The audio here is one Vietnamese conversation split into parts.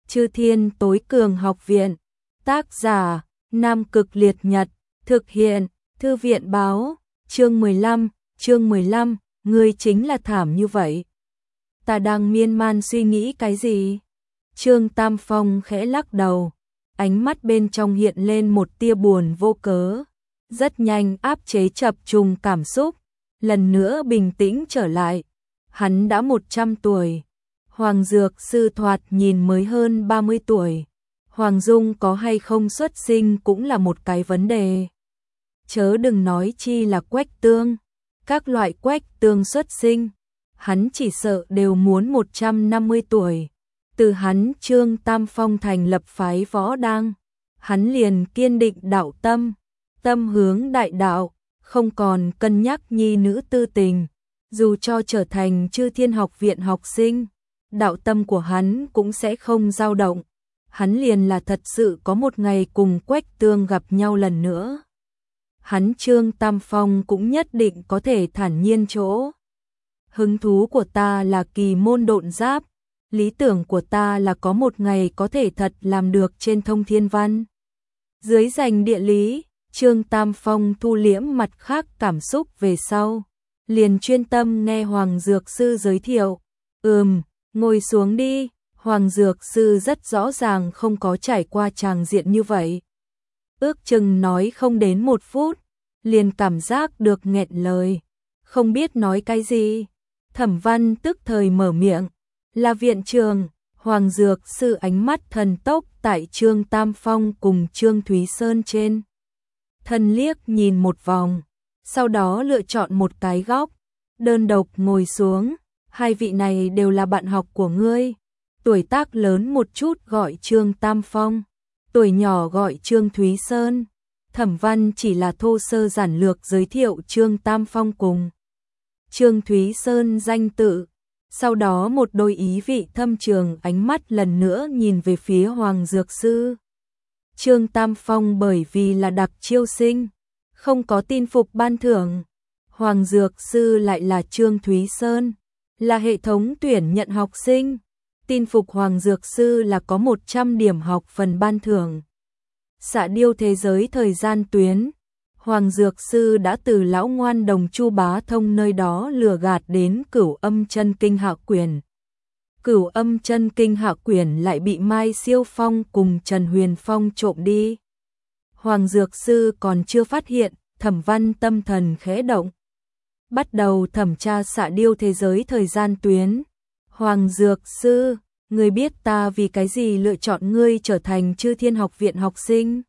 Chư Thiên Tối Cường Học Viện. Tác giả: Nam Cực Liệt Nhật. Thực hiện: Thư viện báo. Chương 15, ngươi chính là thảm như vậy. Ta đang miên man suy nghĩ cái gì? Trương Tam Phong khẽ lắc đầu, ánh mắt bên trong hiện lên một tia buồn vô cớ, rất nhanh áp chế chập trùng cảm xúc, lần nữa bình tĩnh trở lại. Hắn đã 100 tuổi, Hoàng Dược Sư thoạt nhìn mới hơn 30 tuổi. Hoàng Dung có hay không xuất sinh cũng là một cái vấn đề. Chớ đừng nói chi là Quách Tương, các loại Quách Tương xuất sinh, hắn chỉ sợ đều muốn 150 tuổi. Từ hắn Trương Tam Phong thành lập phái Võ Đang, hắn liền kiên định đạo tâm, tâm hướng đại đạo, không còn cân nhắc nhi nữ tư tình. Dù cho trở thành Chư Thiên Học Viện học sinh, đạo tâm của hắn cũng sẽ không dao động. Hắn liền là thật sự có một ngày cùng Quách Tương gặp nhau lần nữa. Hắn Trương Tam Phong cũng nhất định có thể thản nhiên chỗ. Hứng thú của ta là kỳ môn độn giáp, lý tưởng của ta là có một ngày có thể thật làm được trên thông thiên văn. Dưới rành địa lý, Trương Tam Phong thu liễm mặt khác cảm xúc về sau, liền chuyên tâm nghe Hoàng Dược Sư giới thiệu. Ngồi xuống đi. Hoàng Dược Sư rất rõ ràng không có trải qua tràng diện như vậy. Ước chừng nói không đến 1 phút, liền cảm giác được nghẹn lời, không biết nói cái gì. Thẩm Văn tức thời mở miệng, là viện trường. Hoàng Dược Sư ánh mắt thần tốc tại Trương Tam Phong cùng Trương Thúy Sơn trên thân liếc nhìn một vòng, sau đó lựa chọn một cái góc, đơn độc ngồi xuống. Hai vị này đều là bạn học của ngươi. Tuổi tác lớn một chút gọi Trương Tam Phong, tuổi nhỏ gọi Trương Thúy Sơn. Thẩm Văn chỉ là thô sơ giản lược giới thiệu Trương Tam Phong cùng Trương Thúy Sơn danh tự, sau đó một đôi ý vị thâm trường ánh mắt lần nữa nhìn về phía Hoàng Dược Sư. Trương Tam Phong bởi vì là đặc chiêu sinh, không có tin phục ban thưởng. Hoàng Dược Sư lại là Trương Thúy Sơn, là hệ thống tuyển nhận học sinh. Tin phục Hoàng Dược Sư là có 100 điểm học phần ban thưởng. Xạ điêu thế giới thời gian tuyến, Hoàng Dược Sư đã từ lão ngoan đồng Chu Bá Thông nơi đó lừa gạt đến Cửu Âm Chân Kinh hạ quyển. Cửu Âm Chân Kinh hạ quyển lại bị Mai Siêu Phong cùng Trần Huyền Phong trộm đi. Hoàng Dược Sư còn chưa phát hiện, Thẩm Văn tâm thần khẽ động, bắt đầu thẩm tra xạ điêu thế giới thời gian tuyến. Hoàng Dược Sư, ngươi biết ta vì cái gì lựa chọn ngươi trở thành Chư Thiên Học Viện học sinh?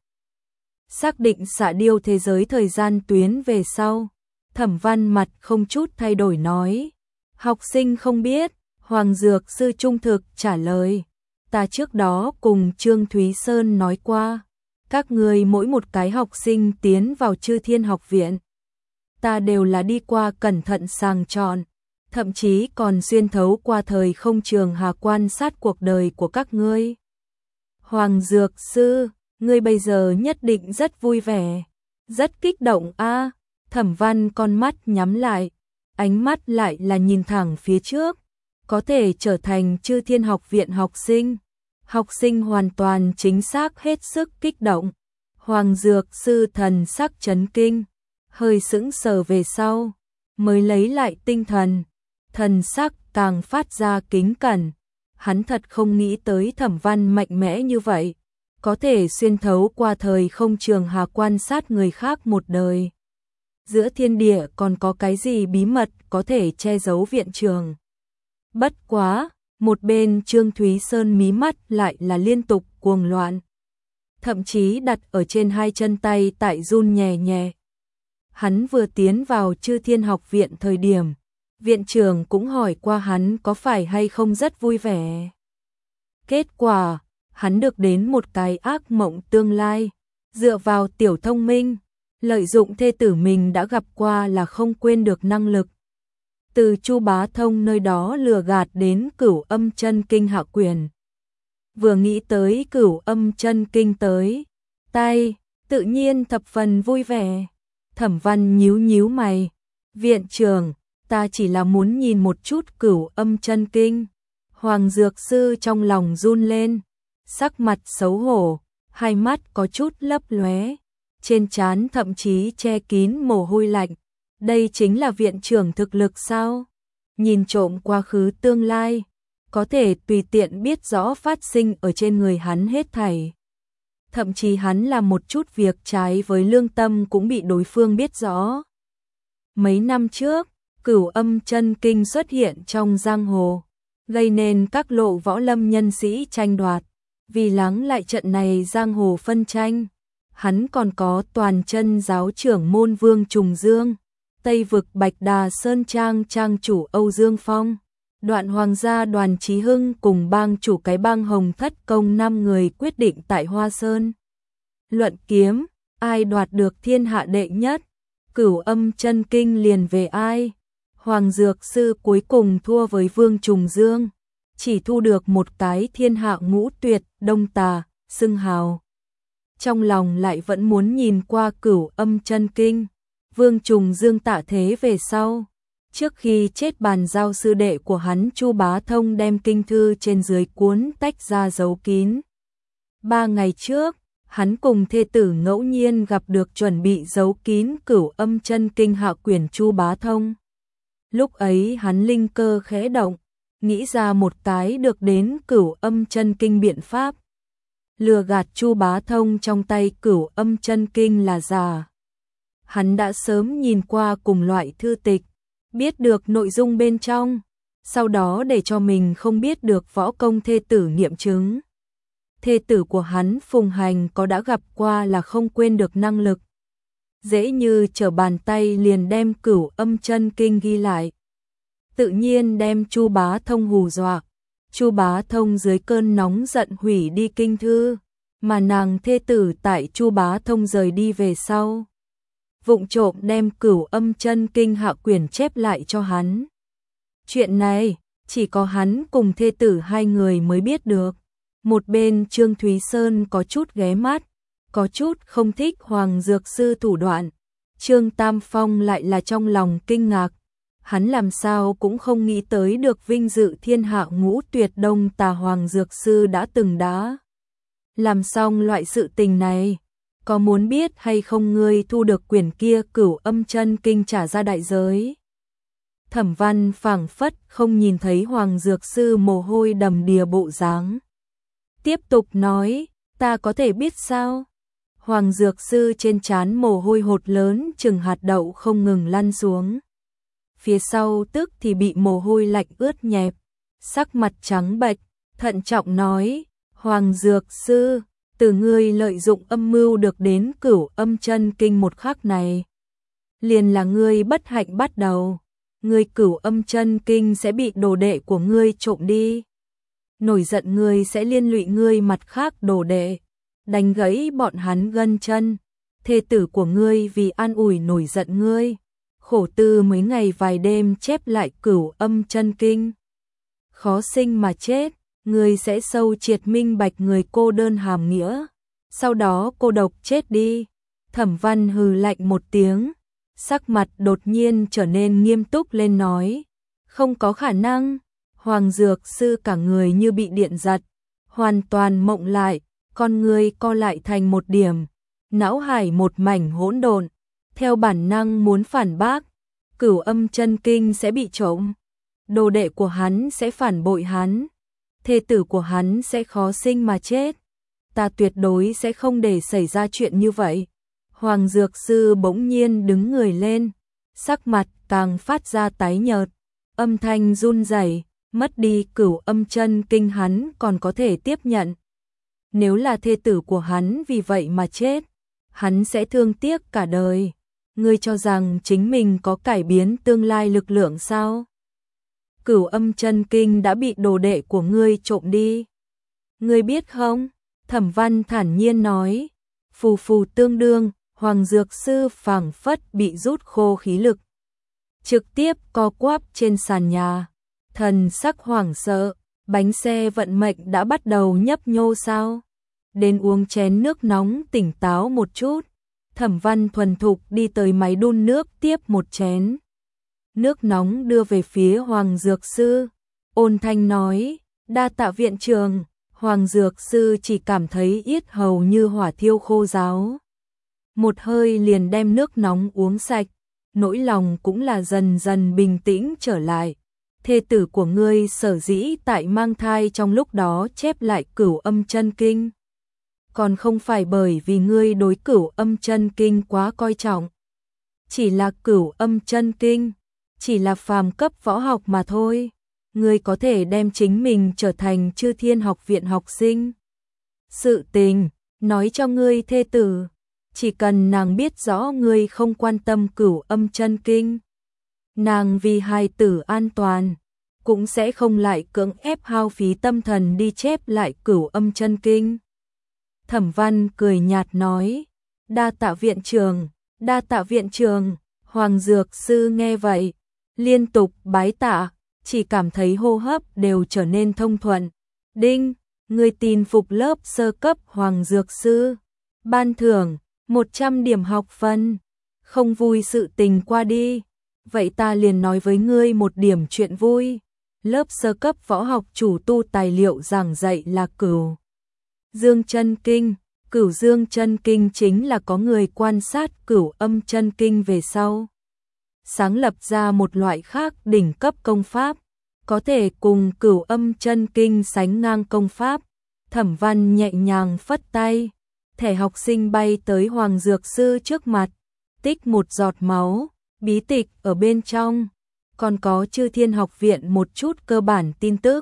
Xác định xạ điêu thế giới thời gian tuyến về sau, Thẩm Văn mặt không chút thay đổi nói. Học sinh không biết. Hoàng Dược Sư trung thực trả lời. Ta trước đó cùng Trương Thúy Sơn nói qua, các ngươi mỗi một cái học sinh tiến vào Chư Thiên Học Viện, ta đều là đi qua cẩn thận sàng chọn, thậm chí còn xuyên thấu qua thời không trường hà quan sát cuộc đời của các ngươi. Hoàng Dược Sư, ngươi bây giờ nhất định rất vui vẻ, rất kích động a. Thẩm Văn con mắt nhắm lại, ánh mắt lại là nhìn thẳng phía trước, có thể trở thành Chư Thiên Học Viện học sinh. Học sinh hoàn toàn chính xác hết sức kích động. Hoàng Dược Sư thần sắc chấn kinh, hơi sững sờ về sau, mới lấy lại tinh thần, thần sắc càng phát ra kính cẩn. Hắn thật không nghĩ tới Thẩm Văn mạnh mẽ như vậy, có thể xuyên thấu qua thời không trường hà quan sát người khác một đời. Giữa thiên địa còn có cái gì bí mật có thể che giấu viện trường? Bất quá, một bên Trương Thúy Sơn mí mắt lại là liên tục cuồng loạn, thậm chí đặt ở trên hai chân tay tại run nhẹ nhẹ. Hắn vừa tiến vào Chư Thiên Học Viện thời điểm, viện trưởng cũng hỏi qua hắn có phải hay không rất vui vẻ. Kết quả, hắn được đến một cái ác mộng tương lai, dựa vào tiểu thông minh, lợi dụng thê tử mình đã gặp qua là không quên được năng lực. Từ Chu Bá Thông nơi đó lừa gạt đến Cửu Âm Chân Kinh hạ quyển. Vừa nghĩ tới Cửu Âm Chân Kinh tới tay, tự nhiên thập phần vui vẻ. Thẩm Văn nhíu nhíu mày, viện trưởng, ta chỉ là muốn nhìn một chút Cửu Âm Chân Kinh. Hoàng Dược Sư trong lòng run lên, sắc mặt xấu hổ, hai mắt có chút lấp lóe, trên trán thậm chí che kín mồ hôi lạnh. Đây chính là viện trưởng thực lực sao? Nhìn trộm quá khứ tương lai, có thể tùy tiện biết rõ phát sinh ở trên người hắn hết thảy. Thậm chí hắn làm một chút việc trái với lương tâm cũng bị đối phương biết rõ. Mấy năm trước, Cửu Âm Chân Kinh xuất hiện trong giang hồ, gây nên các lộ võ lâm nhân sĩ tranh đoạt. Vì lắng lại trận này giang hồ phân tranh, hắn còn có toàn chân giáo trưởng môn Vương Trùng Dương, Tây vực Bạch Đà Sơn Trang trang chủ Âu Dương Phong, Đoạn Hoàng gia Đoàn Chí Hưng cùng bang chủ cái bang Hồng Thất Công 5 người quyết định tại Hoa Sơn luận kiếm, ai đoạt được thiên hạ đệ nhất, Cửu Âm Chân Kinh liền về ai. Hoàng Dược Sư cuối cùng thua với Vương Trùng Dương, chỉ thu được một cái thiên hạ ngũ tuyệt đông tà xưng hào. Trong lòng lại vẫn muốn nhìn qua Cửu Âm Chân Kinh. Vương Trùng Dương tạ thế về sau, trước khi chết bàn giao sư đệ của hắn Chu Bá Thông đem kinh thư trên dưới cuốn tách ra giấu kín. 3 ngày trước, hắn cùng thê tử ngẫu nhiên gặp được chuẩn bị giấu kín Cửu Âm Chân Kinh hạ quyển Chu Bá Thông. Lúc ấy hắn linh cơ khẽ động, nghĩ ra một cái được đến Cửu Âm Chân Kinh biện pháp. Lừa gạt Chu Bá Thông trong tay Cửu Âm Chân Kinh là giả. Hắn đã sớm nhìn qua cùng loại thư tịch, biết được nội dung bên trong, sau đó để cho mình không biết được võ công thê tử nghiệm chứng. Thê tử của hắn Phùng Hành có đã gặp qua là không quên được năng lực. Dễ như trở bàn tay liền đem Cửu Âm Chân Kinh ghi lại. Tự nhiên đem Chu Bá Thông hù dọa. Chu Bá Thông dưới cơn nóng giận hủy đi kinh thư, mà nàng thê tử tại Chu Bá Thông rời đi về sau, vụng trộm đem Cửu Âm Chân Kinh hạ quyển chép lại cho hắn. Chuyện này, chỉ có hắn cùng thê tử hai người mới biết được. Một bên Trương Thúy Sơn có chút ghé mắt, có chút không thích Hoàng Dược Sư thủ đoạn. Trương Tam Phong lại là trong lòng kinh ngạc. Hắn làm sao cũng không nghĩ tới được vinh dự thiên hạ ngũ tuyệt đông tà Hoàng Dược Sư đã từng làm xong loại sự tình này. Có muốn biết hay không ngươi thu được quyển kia Cửu Âm Chân Kinh trả ra đại giới? Thẩm Văn phảng phất không nhìn thấy Hoàng Dược Sư mồ hôi đầm đìa bộ dáng. Tiếp tục nói, ta có thể biết sao? Hoàng Dược Sư trên trán mồ hôi hột lớn chừng hạt đậu không ngừng lăn xuống. Phía sau tức thì bị mồ hôi lạnh ướt nhẹp, sắc mặt trắng bệch, thận trọng nói, Hoàng Dược Sư, từ ngươi lợi dụng âm mưu được đến Cửu Âm Chân Kinh một khắc này, liền là ngươi bất hạnh bắt đầu. Ngươi Cửu Âm Chân Kinh sẽ bị đồ đệ của ngươi trộm đi. Nổi giận ngươi sẽ liên lụy ngươi mặt khác đồ đệ, đánh gãy bọn hắn gân chân. Thê tử của ngươi vì an ủi nổi giận ngươi, khổ tư mấy ngày vài đêm chép lại Cửu Âm Chân Kinh. Khó sinh mà chết, ngươi sẽ sâu triệt minh bạch người cô đơn hàm nghĩa, sau đó cô độc chết đi. Thẩm Văn hừ lạnh một tiếng, sắc mặt đột nhiên trở nên nghiêm túc lên nói, không có khả năng. Hoàng Dược Sư cả người như bị điện giật, hoàn toàn mộng lại, con người co lại thành một điểm, não hải một mảnh hỗn độn, theo bản năng muốn phản bác, Cửu Âm Chân Kinh sẽ bị trộm, đồ đệ của hắn sẽ phản bội hắn, thê tử của hắn sẽ khó sinh mà chết. Ta tuyệt đối sẽ không để xảy ra chuyện như vậy. Hoàng Dược Sư bỗng nhiên đứng người lên, sắc mặt càng phát ra tái nhợt, âm thanh run rẩy. Mất đi Cửu Âm Chân Kinh hắn còn có thể tiếp nhận. Nếu là thê tử của hắn vì vậy mà chết, hắn sẽ thương tiếc cả đời. Ngươi cho rằng chính mình có cải biến tương lai lực lượng sao? Cửu Âm Chân Kinh đã bị đồ đệ của ngươi trộm đi. Ngươi biết không? Thẩm Văn thản nhiên nói. Phù phù tương đương, Hoàng Dược Sư phảng phất bị rút khô khí lực, trực tiếp co quắp trên sàn nhà. Thần sắc hoảng sợ, bánh xe vận mệnh đã bắt đầu nhấp nhô sao? Đến uống chén nước nóng tỉnh táo một chút. Thẩm Văn thuần thục đi tới máy đun nước tiếp một chén nước nóng đưa về phía Hoàng Dược Sư. Ôn thanh nói, đa tạ viện trưởng. Hoàng Dược Sư chỉ cảm thấy yết hầu như hỏa thiêu khô ráo. Một hơi liền đem nước nóng uống sạch, nỗi lòng cũng là dần dần bình tĩnh trở lại. Thê tử của ngươi sở dĩ tại mang thai trong lúc đó chép lại Cửu Âm Chân Kinh. Còn không phải bởi vì ngươi đối Cửu Âm Chân Kinh quá coi trọng. Chỉ là Cửu Âm Chân Kinh, chỉ là phàm cấp võ học mà thôi. Ngươi có thể đem chính mình trở thành Chư Thiên Học viện học sinh. Sự tình, nói cho ngươi thê tử, chỉ cần nàng biết rõ ngươi không quan tâm Cửu Âm Chân Kinh. Nàng vì hài tử an toàn, cũng sẽ không lại cưỡng ép hao phí tâm thần đi chép lại Cửu Âm Chân Kinh. Thẩm Văn cười nhạt nói, đa tạ viện trường, đa tạ viện trường. Hoàng Dược Sư nghe vậy, liên tục bái tạ, chỉ cảm thấy hô hấp đều trở nên thông thuận. Đinh, người tin phục lớp sơ cấp Hoàng Dược Sư. Ban thưởng, 100 điểm học phân. Không vui sự tình qua đi. Vậy ta liền nói với ngươi một điểm chuyện vui. Lớp sơ cấp võ học chủ tu tài liệu giảng dạy là Cửu Dương Chân Kinh. Cửu Dương Chân Kinh chính là có người quan sát Cửu Âm Chân Kinh về sau, sáng lập ra một loại khác đỉnh cấp công pháp, có thể cùng Cửu Âm Chân Kinh sánh ngang công pháp. Thẩm Văn nhẹ nhàng phất tay, thẻ học sinh bay tới Hoàng Dược Sư trước mặt, tích một giọt máu, bí tịch ở bên trong, còn có Chư Thiên Học viện một chút cơ bản tin tức.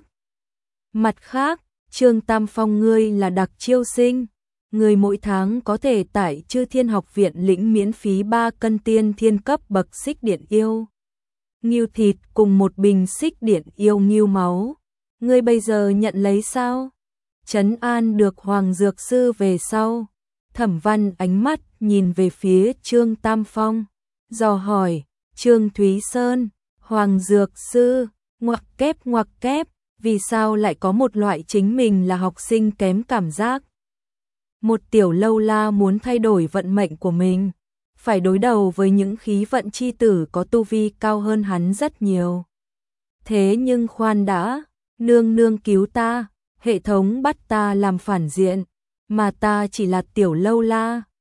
Mặt khác, Trương Tam Phong ngươi là đặc chiêu sinh, người mỗi tháng có thể tại Chư Thiên Học viện lĩnh miễn phí 3 cân tiên thiên cấp bậc xích điện yêu ngưu thịt cùng một bình xích điện yêu ngưu máu. Ngươi bây giờ nhận lấy sao? Trấn an được Hoàng Dược Sư về sau, Thẩm Văn ánh mắt nhìn về phía Trương Tam Phong, dò hỏi, Trương Thúy Sơn, Hoàng Dược Sư, ngoặc kép, vì sao lại có một loại chính mình là học sinh kém cảm giác? Một tiểu lâu la muốn thay đổi vận mệnh của mình, phải đối đầu với những khí vận chi tử có tu vi cao hơn hắn rất nhiều. Thế nhưng khoan đã, nương nương cứu ta, hệ thống bắt ta làm phản diện, mà ta chỉ là tiểu lâu la,